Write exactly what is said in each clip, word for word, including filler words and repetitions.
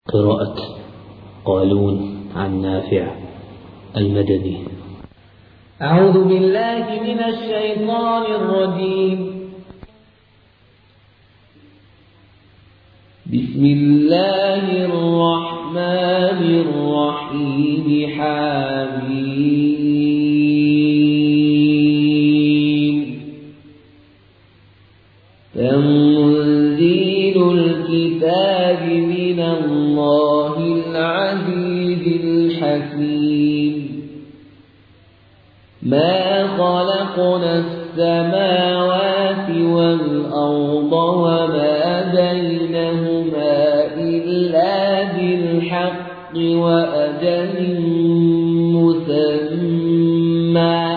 قراءة قالون عن نافع المدني. أعوذ بالله من الشيطان الرجيم. بسم الله الرحمن الرحيم. حميم. تنزيل الكتاب من الله العزيز الحكيم. ما خلقنا السماوات والأرض وما بينهما إلا بالحق وأجل مسمى،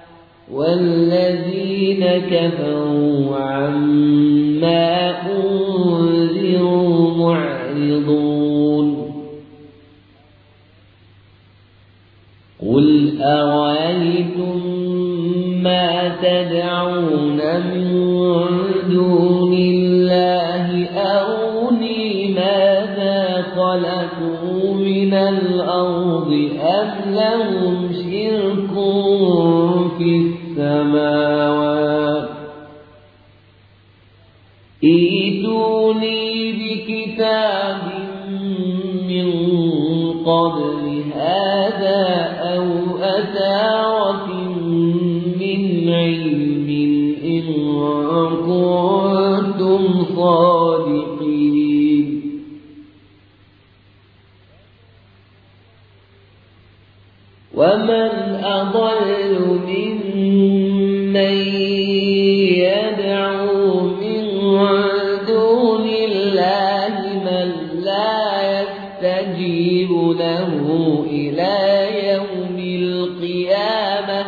والذين كفروا عما أنذروا معرضون. قل أرأيتم ما تدعون من دون الله أروني ماذا خلقوا من الأرض أم لهم شرك في السماوات. ائتوني بكتاب من قبل هذا أو أثارة من علم إن كنتم صادقين. ومن أضل ممن يدعو من دون الله من لا يستجيب له إلى يوم القيامة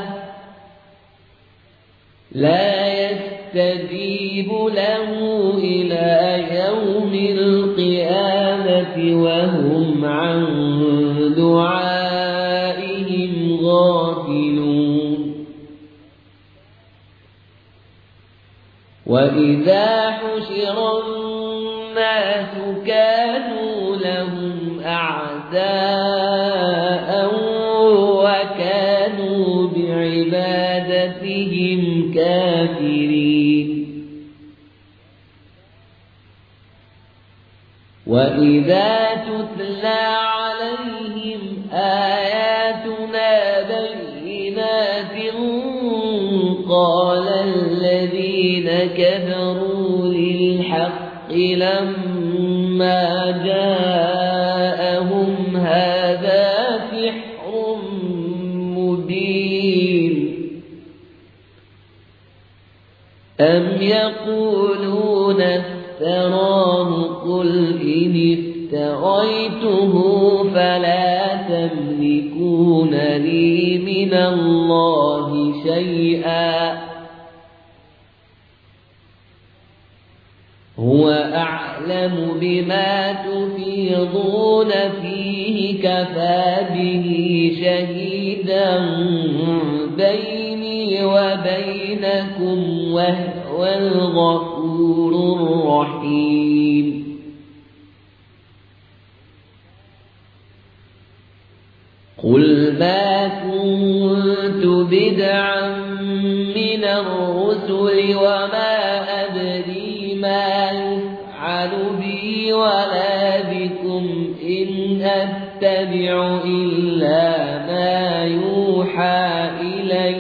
لا يستجيب له إلى يوم القيامة وهم عن دعائهم غافلون. وإذا حشر الناس كانوا لهم أعداء وكانوا بعبادتهم كافرين. وإذا تتلى عليهم آياتنا بينات قال الذين كفروا للحق لما جاءهم هذا سحر مبين. أم يقولون افتراه قل إن افتريته فلا تملكون لي من الله شيئا هو أعلم بما تفيضون فيه كفى به شهيدا بيني وبينكم وهو الغفور الرحيم. قل ما كنت بدعا من الرسل وما أدري ما يفعل بي ولا بكم إن أتبع إلا ما يوحى إلي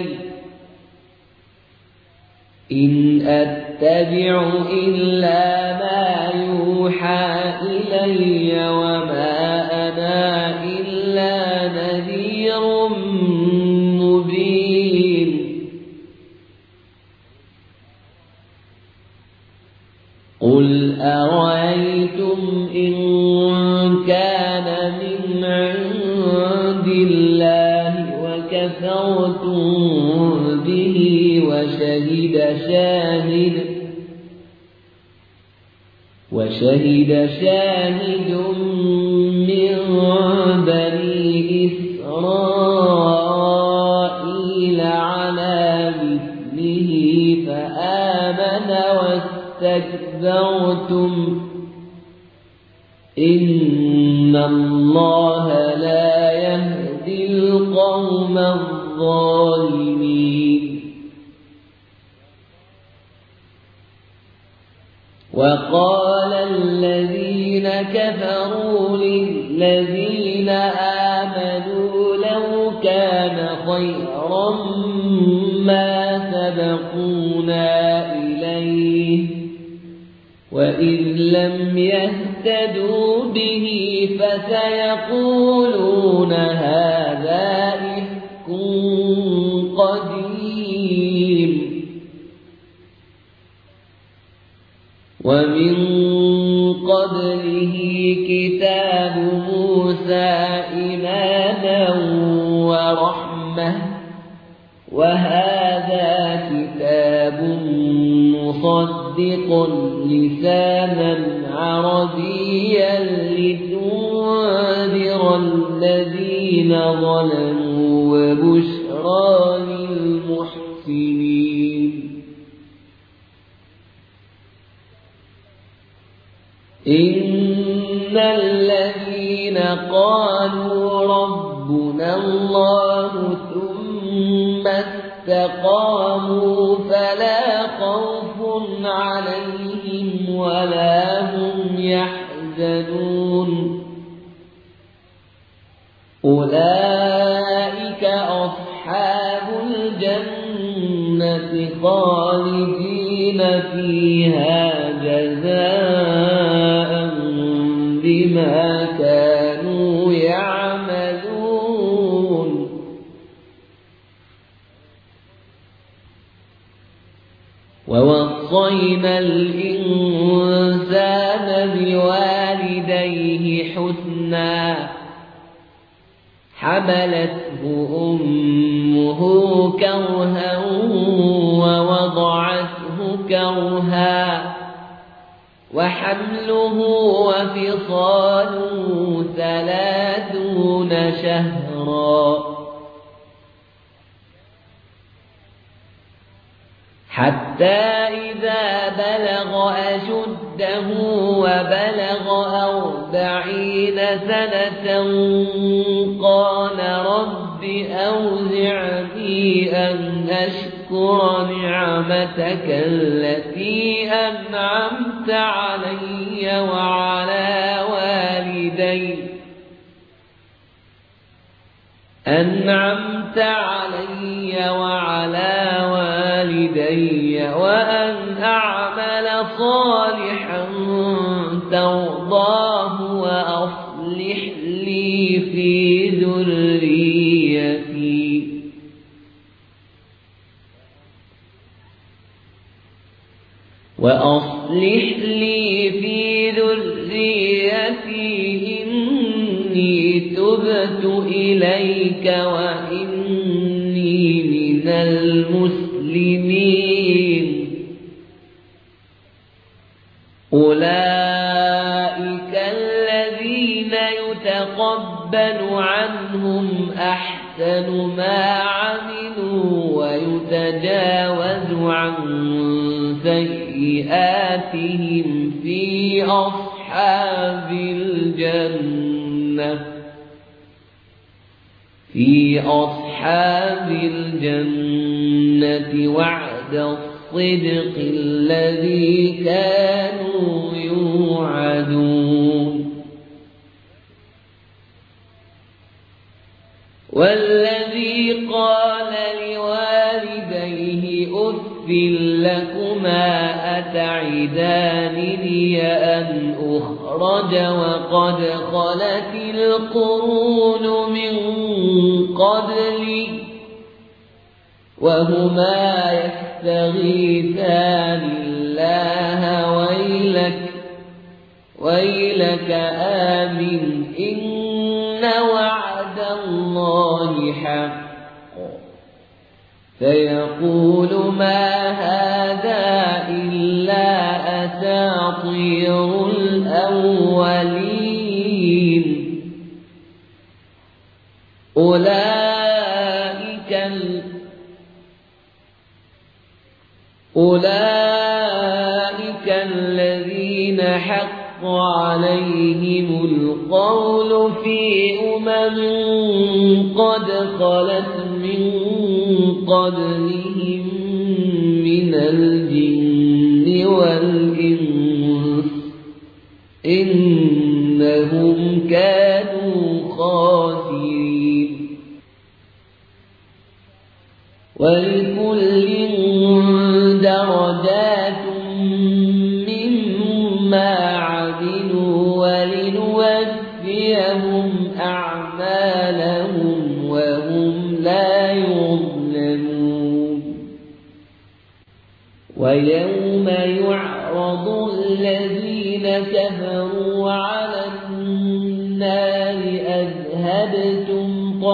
إن أتبع إلا ما يوحى إلي وما أنا إلا نذير مبين. قل أرأيتم إن كان من عند الله وكفرتم به وشهد شاهد وشهد شاهد من بني إسرائيل على مثله فآمن واستكبرتم إن إن الله لا يهدي القوم الظالمين. وقال الذين كفروا للذين آمنوا لو كان خيرا ما سبقونا إليه وإذ لم يهتدوا به فسيقولون هذا إفك قديم. ومن قبله كتاب موسى إماما ورحمة وهذا كتاب مصدق لسانا عربيا لتنذر الذين ظلموا وبشرى للمحسنين. إن الذين قالوا ربنا الله ثم استقاموا فلا خوف عليهم ولا هم يحزنون. أولئك أصحاب الجنة خالدين فيها جزاء بما كانوا يعملون. ووصينا الإنسان بوالديه حسنا حملته أمه كرها ووضعته كرها وحمله وفصاله ثلاثون شهرا حتى إذا بلغ أشده وبلغ أربعين سنة قال رب أوزعني أن أشكر نعمتك التي أنعمت علي وعلى والدي أنعمت علي وعلى والدي وأن أعمل صالحا ترضاه وأصلح لي في ذريتي وأصلح لي في ذريتي إني تبت إليك وإني من المسلمين. أولئك الذين يتقبل عنهم أحسن ما عملوا ويتجاوز عن سيئاتهم في أصحاب الجنة في أصحاب الجنة وعد الصدق الذي كانوا يوعدون. والذي قال لوالديه أف لكما أتعدانني أن أخرج وقد خلت القرون من قبلي وهما يستغيثان الله ويلك ويلك آمن إن وعد الله حق فيقول ما هذا إلا أساطير الأولين. أولئك أولئك الذين حق عليهم القول القول في أمم قد خلت من قبلهم من الجن والإنس إنهم كانوا خاسرين ولكل درجات مما عملوا ولنوفيهم أعمالهم وهم لا يظلمون ويوم يعرض الذين كفروا على النار أذهبتم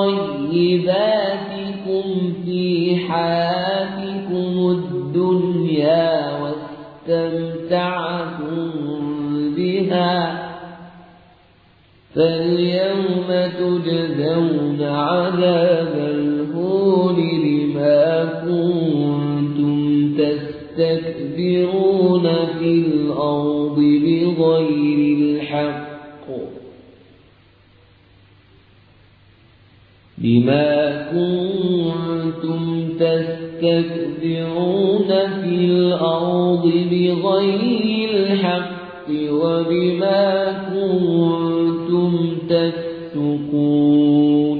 طيباتكم في حياتكم الدنيا واستمتعتم بها فاليوم تجزون عذاب الهون بما كنتم تستكبرون في الأرض بغير الحق بما كنتم تستكبرون في الأرض بغير الحق وبما كنتم تفسقون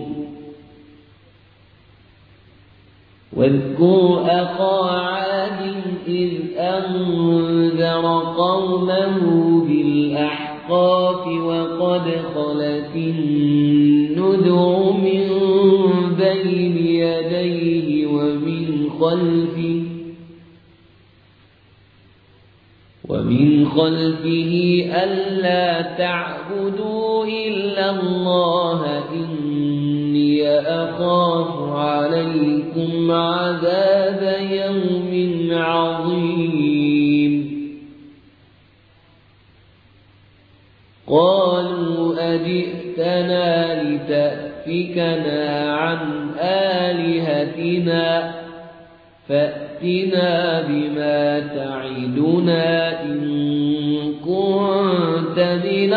واذكر أخا عاد إذ أنذر قومه بالأحقاف وقد خلت النذر من بين يديه ومن خلفه ومن خلفه ألا تعبدوا إلا الله إني أخاف عليكم عذاب يوم عظيم قالوا أجئتنا لتأفكنا عن آلهتنا فأتنا بما تعدنا إن كنت من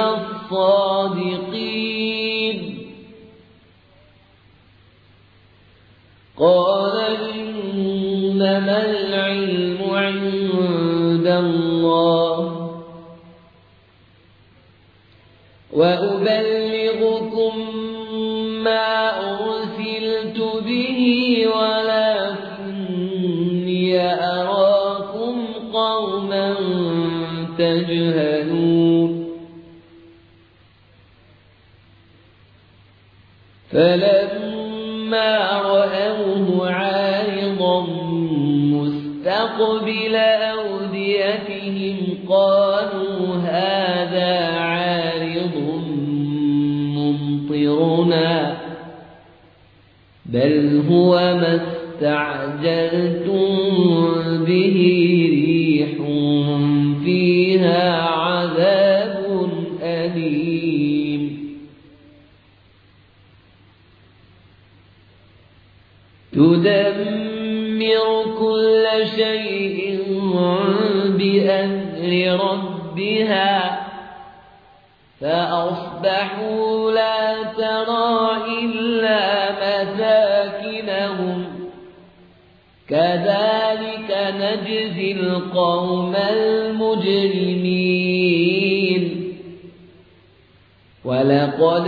الصادقين قال إنما العلم عند الله وأبلغكم ما أرسلت به ولكني أراكم قوما تجهلون فلما رأوه عارضا مستقبل أوديتهم قالوا هذا عارض ممطرنا بل هو ما استعجلتم به ريح فيها عذاب أليم تدمر كل شيء بأمر ربها فأصبحوا لا ترى إلا مساكنهم كذلك نجزي القوم المجرمين ولقد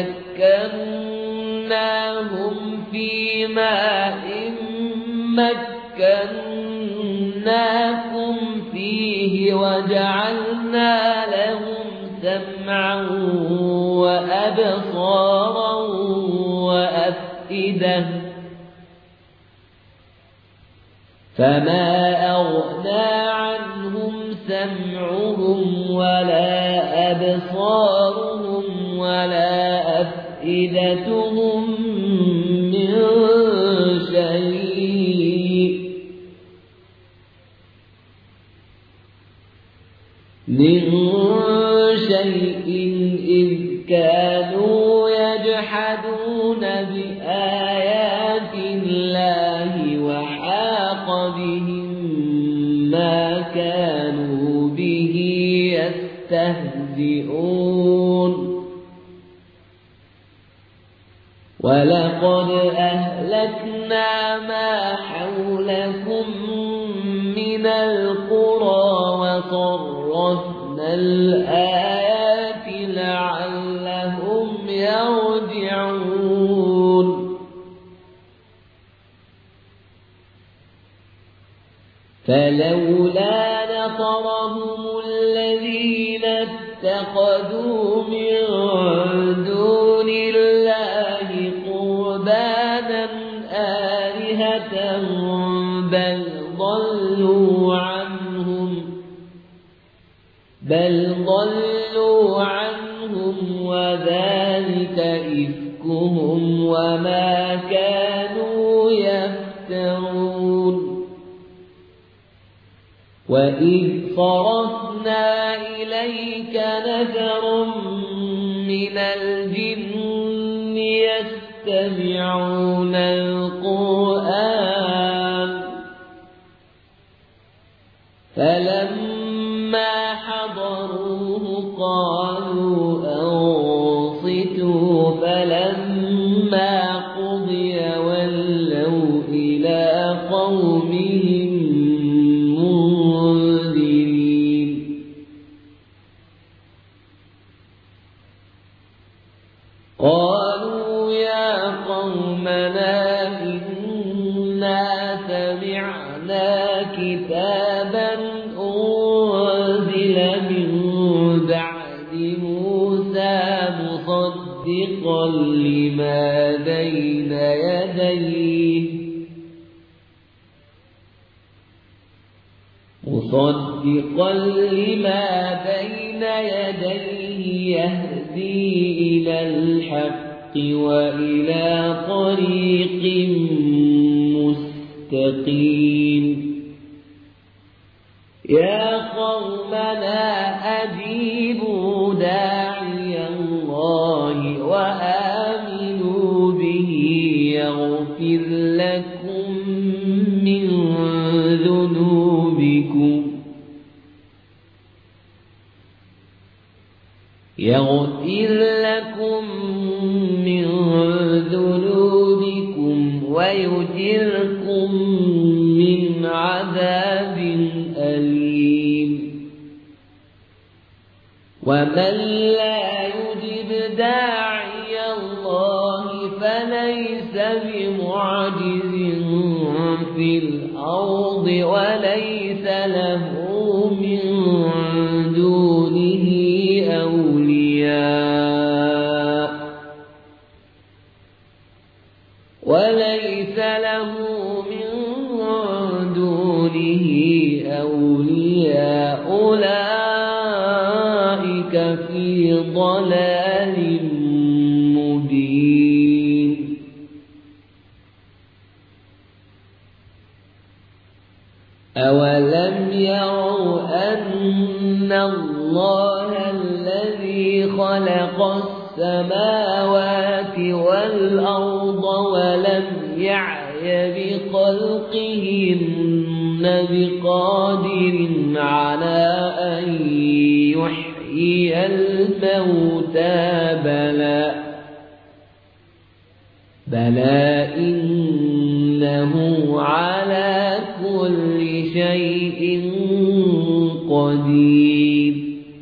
مكناهم في ماء مكناكم فيه وجعلنا لهم سمعا وأبصارا وأفئدة فما أغنى عنهم سمعهم ولا أبصارهم ولا أفئدتهم من شيء من شيء إذ كانوا يجحدون بآيات الله وحاق بهم ما كانوا به يستهزئون ولقد أهلكنا ما حولكم من القرى وصرفنا الآيات لعلهم يرجعون فلولا نصرهم الذين اتخذوا من دون الله قربانا آلهة بل ضلوا عنهم بل ضلوا عنهم وذلك إفكهم وما كانوا يفترون وإذ صرفنا إليك نفرا من الجن يستمعون القرآن فلما حضروه قالوا أنصتوا فلما قضي ولوا إلى قومهم منذرين قالوا يا قومنا إنا سمعنا كتابا أنزل من بعد موسى مصدقا لما بين يديه مصدقا لما بين يديه يهدي إلى الحق وإلى طريق مستقيم يا قومنا أجيبوا داعي الله وآمنوا به يغفر لكم من ذنوبكم يغفر لكم من ذنوبكم ويجركم من عذاب أليم ومن لا يجب داعي الله فليس بمعجز في الأرض وليس له من دونه أولياء وليس له من دونه أولياء أولئك في ضلال مبين أولم يروا أن الله الذي خلق السماوات والأرض ولم يعي بخلقهن بقادر على أن يحيي الموتى بلى بلى إنه على كل شيء قدير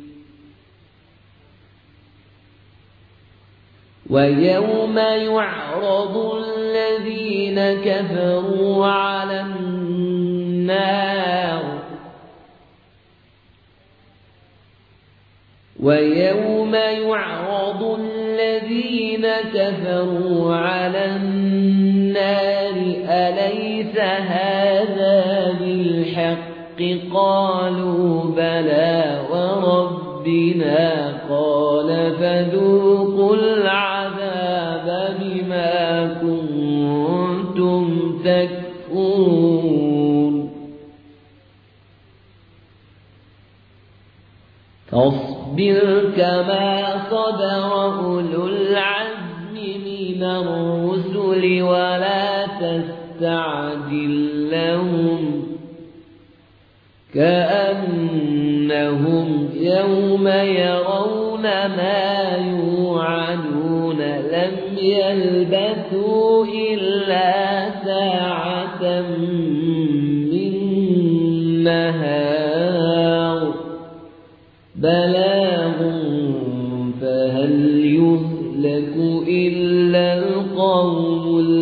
ويوم يعرض الذين كفروا على النار ويوم يعرض الذين كفروا على النار أليس هذا بالحق قالوا بلى وربنا قال فذوقوا العذاب بما كنتم تكفرون فاصبر كما صبر أولو العزم من الرسل ولا تستعجل لهم كأنهم يوم يرون ما يوعدون لم لم يلبثوا إلا ساعة من نهار بلاغ فهل يهلك إلا القوم